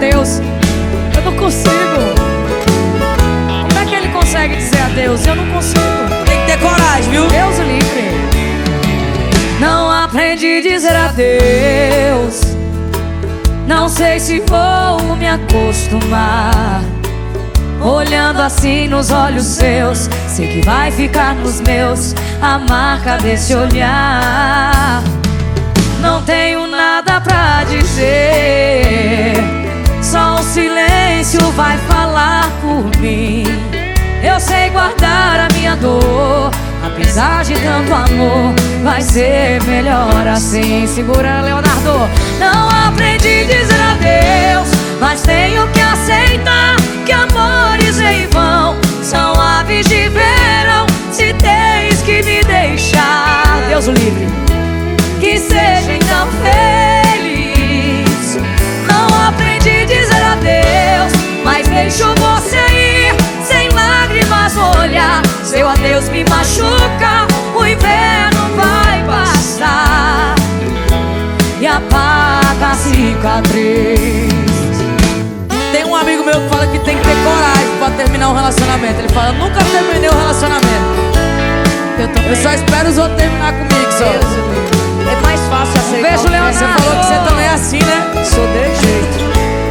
adeus. Eu não consigo. Como é que ele consegue dizer adeus? Eu não consigo. Tem que ter coragem, viu? Deus o livre. Não aprendi a dizer adeus. Não sei se vou me acostumar. Olhando assim nos olhos seus, sei que vai ficar nos meus a marca desse olhar. Não tenho nada pra dizer, só o silêncio vai falar por mim. Eu sei guardar a minha dor, apesar de tanto amor, vai ser melhor assim. Segura, Leonardo. Não aprendi a dizer adeus, mas tenho que aceitar que amores em vão são aves de verão. Se tens que me deixar, Deus o livre, que seja então feliz. Não aprendi a dizer adeus, mas deixo você ir sem lágrimas no olhar. Seu adeus me machuca, o inverno vai passar e apaga a cicatriz. Tem um amigo meu que fala que tem que ter coragem pra terminar um relacionamento. Ele fala, nunca terminei um relacionamento. Eu só espero os outros terminar comigo só. É mais fácil aceitar. Beijo, Leonardo. Você falou que você também é assim, né? Sou de jeito.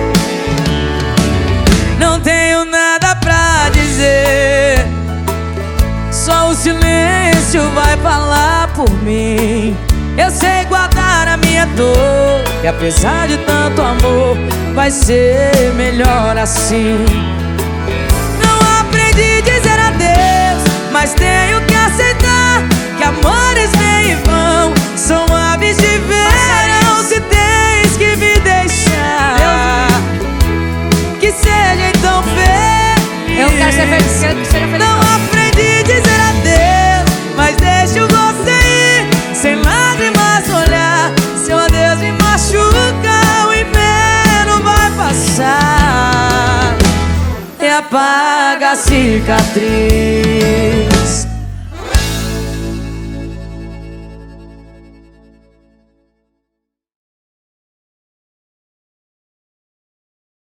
Não tenho nada pra dizer, só o silêncio vai falar por mim. Eu sei guardar a minha dor, e apesar de tanto amor, vai ser melhor assim. Não aprendi a dizer adeus, mas tenho que aceitar que amores vêm e vão, são aves de verão. Se tens que me deixar, que seja então feliz. Eu quero ser feliz, quero que seja feliz. Não aprendi a dizer adeus, mas deixo você ir sem lágrimas no olhar. Seu adeus me machuca, o inverno vai passar e apaga a cicatriz.